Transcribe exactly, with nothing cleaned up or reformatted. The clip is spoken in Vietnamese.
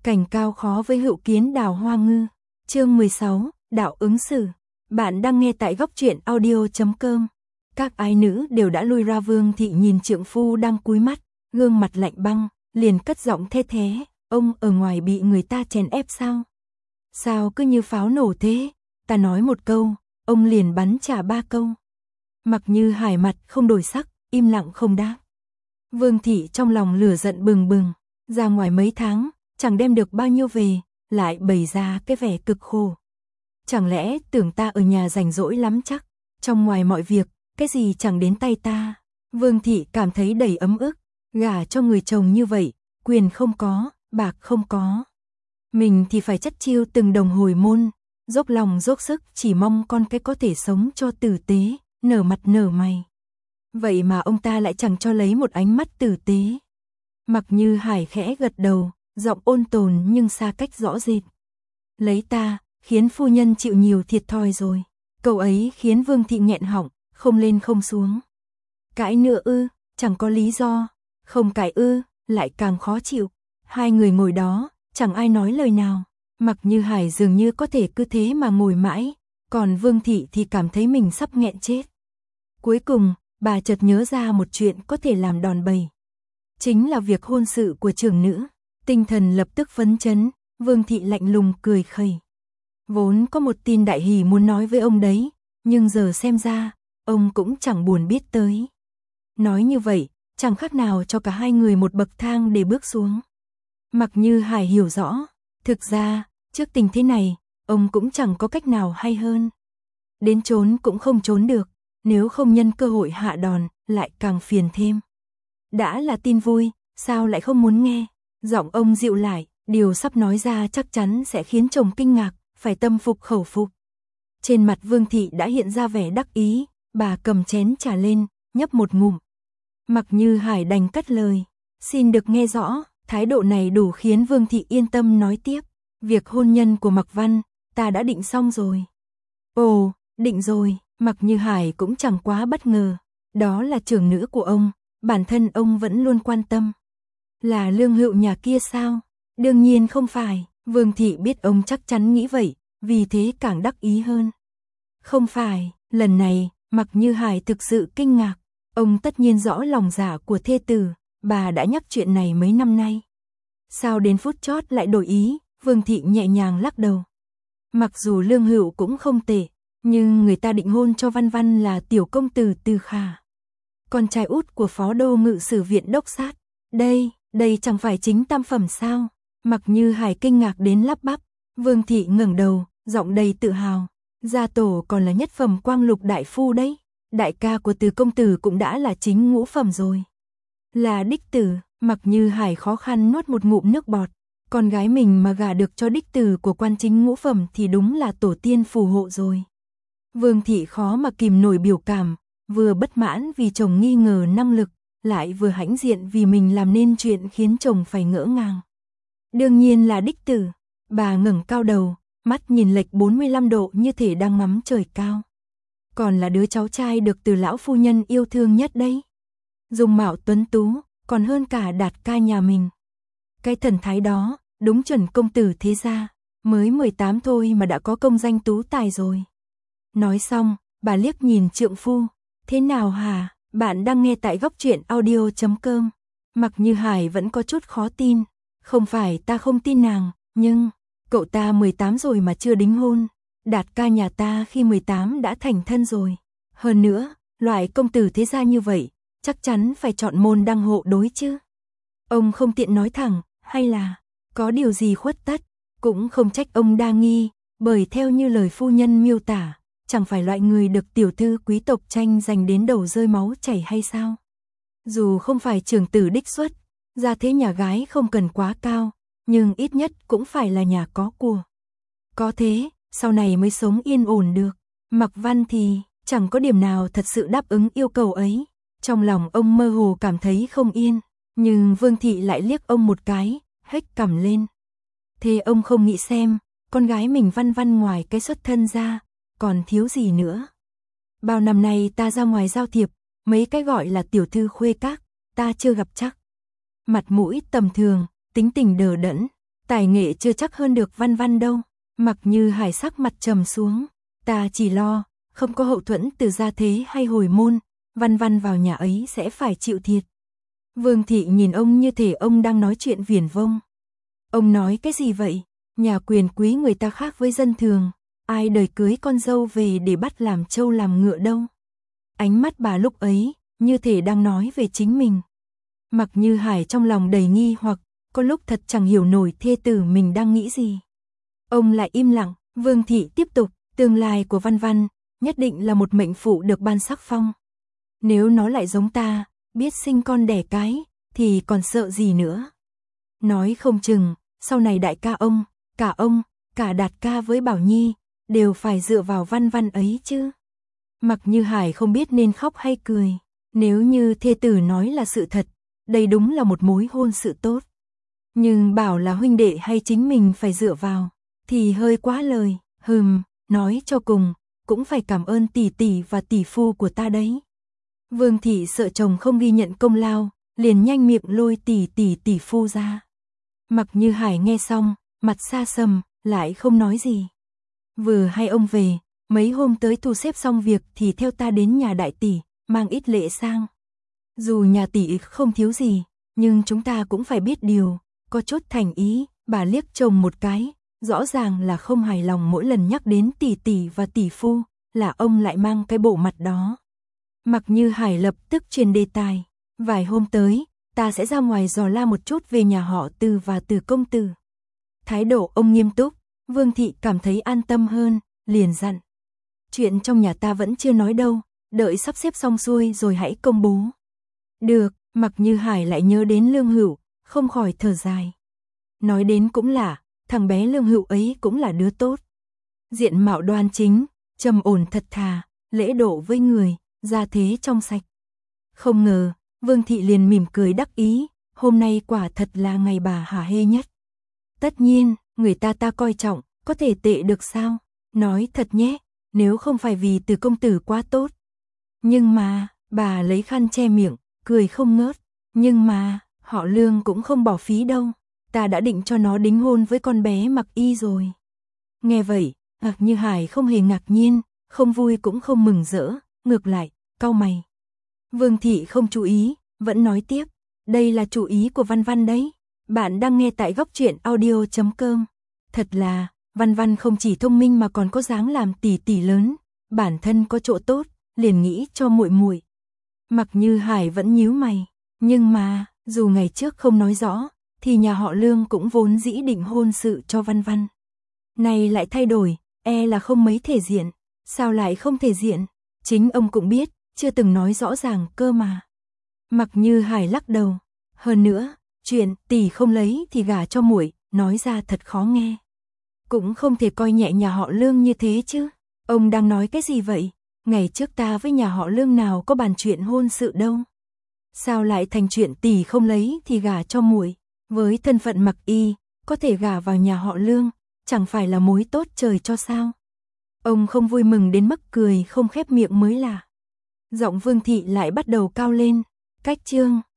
Cảnh cao khó với hữu kiến đào hoa ngư. Chương mười sáu, đạo ứng xử. Bạn đang nghe tại góc truyện audio chấm com. Các ái nữ đều đã lui ra, Vương thị nhìn trượng phu đang cúi mắt, gương mặt lạnh băng, liền cất giọng thê thế, ông ở ngoài bị người ta chèn ép sao? Sao cứ như pháo nổ thế? Ta nói một câu, ông liền bắn trả ba câu. Mặc Như Hải mặt không đổi sắc, im lặng không đáp. Vương thị trong lòng lửa giận bừng bừng, ra ngoài mấy tháng, chẳng đem được bao nhiêu về, lại bày ra cái vẻ cực khổ. Chẳng lẽ tưởng ta ở nhà rảnh rỗi lắm chắc, trong ngoài mọi việc, cái gì chẳng đến tay ta. Vương thị cảm thấy đầy ấm ức, gả cho người chồng như vậy, quyền không có, bạc không có. Mình thì phải chất chiêu từng đồng hồi môn, dốc lòng dốc sức chỉ mong con cái có thể sống cho tử tế, nở mặt nở mày. Vậy mà ông ta lại chẳng cho lấy một ánh mắt tử tế. Mặc Như Hải khẽ gật đầu, giọng ôn tồn nhưng xa cách rõ rệt. Lấy ta, khiến phu nhân chịu nhiều thiệt thòi rồi. Câu ấy khiến Vương thị nghẹn họng, không lên không xuống. Cãi nữa ư, chẳng có lý do. Không cãi ư, lại càng khó chịu. Hai người ngồi đó, chẳng ai nói lời nào. Mặc Như Hải dường như có thể cứ thế mà ngồi mãi, còn Vương thị thì cảm thấy mình sắp nghẹn chết. Cuối cùng, bà chợt nhớ ra một chuyện có thể làm đòn bẩy. Chính là việc hôn sự của trưởng nữ. Tinh thần lập tức phấn chấn, Vương thị lạnh lùng cười khẩy. Vốn có một tin đại hỷ muốn nói với ông đấy, nhưng giờ xem ra, ông cũng chẳng buồn biết tới. Nói như vậy, chẳng khác nào cho cả hai người một bậc thang để bước xuống. Mặc Như Hải hiểu rõ, thực ra, trước tình thế này, ông cũng chẳng có cách nào hay hơn. Đến trốn cũng không trốn được, nếu không nhân cơ hội hạ đòn, lại càng phiền thêm. Đã là tin vui, sao lại không muốn nghe? Giọng ông dịu lại, điều sắp nói ra chắc chắn sẽ khiến chồng kinh ngạc, phải tâm phục khẩu phục. Trên mặt Vương thị đã hiện ra vẻ đắc ý, bà cầm chén trà lên, nhấp một ngụm. Mặc Như Hải đành cất lời, xin được nghe rõ. Thái độ này đủ khiến Vương thị yên tâm nói tiếp. Việc hôn nhân của Mặc Văn, ta đã định xong rồi. Ồ, định rồi, Mặc Như Hải cũng chẳng quá bất ngờ. Đó là trưởng nữ của ông, bản thân ông vẫn luôn quan tâm. Là Lương Hữu nhà kia sao? Đương nhiên không phải, Vương thị biết ông chắc chắn nghĩ vậy, vì thế càng đắc ý hơn. Không phải, lần này, Mặc Như Hải thực sự kinh ngạc. Ông tất nhiên rõ lòng dạ của thê tử, bà đã nhắc chuyện này mấy năm nay. Sao đến phút chót lại đổi ý? Vương thị nhẹ nhàng lắc đầu. Mặc dù Lương Hữu cũng không tệ, nhưng người ta định hôn cho Văn Văn là tiểu công tử Từ Khả, con trai út của phó đô ngự sử viện đốc sát. Đây, đây chẳng phải chính tam phẩm sao? Mặc Như Hải kinh ngạc đến lắp bắp. Vương thị ngẩng đầu, giọng đầy tự hào. Gia tổ còn là nhất phẩm quang lục đại phu đấy. Đại ca của Từ công tử cũng đã là chính ngũ phẩm rồi. Là đích tử. Mặc Như Hải khó khăn nuốt một ngụm nước bọt. Con gái mình mà gả được cho đích tử của quan chính ngũ phẩm thì đúng là tổ tiên phù hộ rồi. Vương thị khó mà kìm nổi biểu cảm, vừa bất mãn vì chồng nghi ngờ năng lực, lại vừa hãnh diện vì mình làm nên chuyện khiến chồng phải ngỡ ngàng. Đương nhiên là đích tử. Bà ngẩng cao đầu, mắt nhìn lệch bốn mươi lăm độ như thể đang ngắm trời cao. Còn là đứa cháu trai được Từ lão phu nhân yêu thương nhất đấy. Dung mạo tuấn tú, còn hơn cả Đạt ca nhà mình. Cái thần thái đó, đúng chuẩn công tử thế gia, mới mười tám thôi mà đã có công danh tú tài rồi. Nói xong, bà liếc nhìn trượng phu. Thế nào hả? Bạn đang nghe tại góc truyện audio chấm com. Mặc Như Hải vẫn có chút khó tin. Không phải ta không tin nàng, nhưng cậu ta mười tám rồi mà chưa đính hôn. Đạt ca nhà ta khi mười tám đã thành thân rồi. Hơn nữa, loại công tử thế gia như vậy, chắc chắn phải chọn môn đăng hộ đối chứ. Ông không tiện nói thẳng, hay là có điều gì khuất tất, cũng không trách ông đa nghi, bởi theo như lời phu nhân miêu tả, chẳng phải loại người được tiểu thư quý tộc tranh giành đến đầu rơi máu chảy hay sao? Dù không phải trưởng tử đích xuất, gia thế nhà gái không cần quá cao, nhưng ít nhất cũng phải là nhà có của. Có thế, sau này mới sống yên ổn được. Mặc Văn thì chẳng có điểm nào thật sự đáp ứng yêu cầu ấy. Trong lòng ông mơ hồ cảm thấy không yên, nhưng Vương thị lại liếc ông một cái, hếch cằm lên. Thế ông không nghĩ xem, con gái mình Văn Văn ngoài cái xuất thân ra, còn thiếu gì nữa? Bao năm nay ta ra ngoài giao thiệp, mấy cái gọi là tiểu thư khuê các, ta chưa gặp chắc. Mặt mũi tầm thường, tính tình đờ đẫn, tài nghệ chưa chắc hơn được Văn Văn đâu. Mặc Như Hải sắc mặt trầm xuống, ta chỉ lo, không có hậu thuẫn từ gia thế hay hồi môn, Văn Văn vào nhà ấy sẽ phải chịu thiệt. Vương thị nhìn ông như thể ông đang nói chuyện viển vông. Ông nói cái gì vậy? Nhà quyền quý người ta khác với dân thường, ai đời cưới con dâu về để bắt làm trâu làm ngựa đâu. Ánh mắt bà lúc ấy, như thể đang nói về chính mình. Mặc Như Hải trong lòng đầy nghi hoặc, có lúc thật chẳng hiểu nổi thê tử mình đang nghĩ gì. Ông lại im lặng, Vương thị tiếp tục, tương lai của Văn Văn, nhất định là một mệnh phụ được ban sắc phong. Nếu nó lại giống ta, biết sinh con đẻ cái, thì còn sợ gì nữa. Nói không chừng, sau này đại ca ông, cả ông, cả Đạt ca với Bảo Nhi, đều phải dựa vào Văn Văn ấy chứ. Mặc Như Hải không biết nên khóc hay cười, nếu như thê tử nói là sự thật, đây đúng là một mối hôn sự tốt. Nhưng bảo là huynh đệ hay chính mình phải dựa vào, thì hơi quá lời, hừm, nói cho cùng, cũng phải cảm ơn tỷ tỷ và tỷ phu của ta đấy. Vương thị sợ chồng không ghi nhận công lao, liền nhanh miệng lôi tỷ tỷ tỷ phu ra. Mặc Như Hải nghe xong, mặt xa sầm, lại không nói gì. Vừa hay ông về, mấy hôm tới thu xếp xong việc thì theo ta đến nhà đại tỷ, mang ít lễ sang. Dù nhà tỷ không thiếu gì, nhưng chúng ta cũng phải biết điều, có chút thành ý. Bà liếc chồng một cái, rõ ràng là không hài lòng mỗi lần nhắc đến tỷ tỷ và tỷ phu, là ông lại mang cái bộ mặt đó. Mặc Như Hải lập tức truyền đề tài, vài hôm tới, ta sẽ ra ngoài dò la một chút về nhà họ Từ và Từ công tử. Thái độ ông nghiêm túc, Vương thị cảm thấy an tâm hơn, liền dặn. Chuyện trong nhà ta vẫn chưa nói đâu, đợi sắp xếp xong xuôi rồi hãy công bố. Được, Mặc Như Hải lại nhớ đến Lương Hữu, không khỏi thở dài. Nói đến cũng lạ, thằng bé Lương Hữu ấy cũng là đứa tốt. Diện mạo đoan chính, trầm ổn thật thà, lễ độ với người, gia thế trong sạch. Không ngờ, Vương thị liền mỉm cười đắc ý, hôm nay quả thật là ngày bà hả hê nhất. Tất nhiên, người ta ta coi trọng, có thể tệ được sao? Nói thật nhé, nếu không phải vì Từ công tử quá tốt. Nhưng mà, bà lấy khăn che miệng, cười không ngớt. Nhưng mà, họ Lương cũng không bỏ phí đâu. Ta đã định cho nó đính hôn với con bé Mặc Y rồi. Nghe vậy, Mặc Như Hải không hề ngạc nhiên, không vui cũng không mừng rỡ, ngược lại, cau mày. Vương thị không chú ý, vẫn nói tiếp, đây là chủ ý của Văn Văn đấy. Bạn đang nghe tại góc truyện audio chấm com. Thật là, Văn Văn không chỉ thông minh mà còn có dáng làm tỷ tỷ lớn, bản thân có chỗ tốt, liền nghĩ cho muội muội. Mặc Như Hải vẫn nhíu mày, nhưng mà, dù ngày trước không nói rõ, thì nhà họ Lương cũng vốn dĩ định hôn sự cho Văn Văn. Này lại thay đổi, e là không mấy thể diện. Sao lại không thể diện? Chính ông cũng biết, chưa từng nói rõ ràng cơ mà. Mặc Như Hải lắc đầu. Hơn nữa, chuyện tỷ không lấy thì gả cho muội, nói ra thật khó nghe. Cũng không thể coi nhẹ nhà họ Lương như thế chứ. Ông đang nói cái gì vậy? Ngày trước ta với nhà họ Lương nào có bàn chuyện hôn sự đâu. Sao lại thành chuyện tỷ không lấy thì gả cho muội? Với thân phận Mặc Y, có thể gả vào nhà họ Lương, chẳng phải là mối tốt trời cho sao? Ông không vui mừng đến mức cười không khép miệng mới lạ. Giọng Vương thị lại bắt đầu cao lên. Cách chương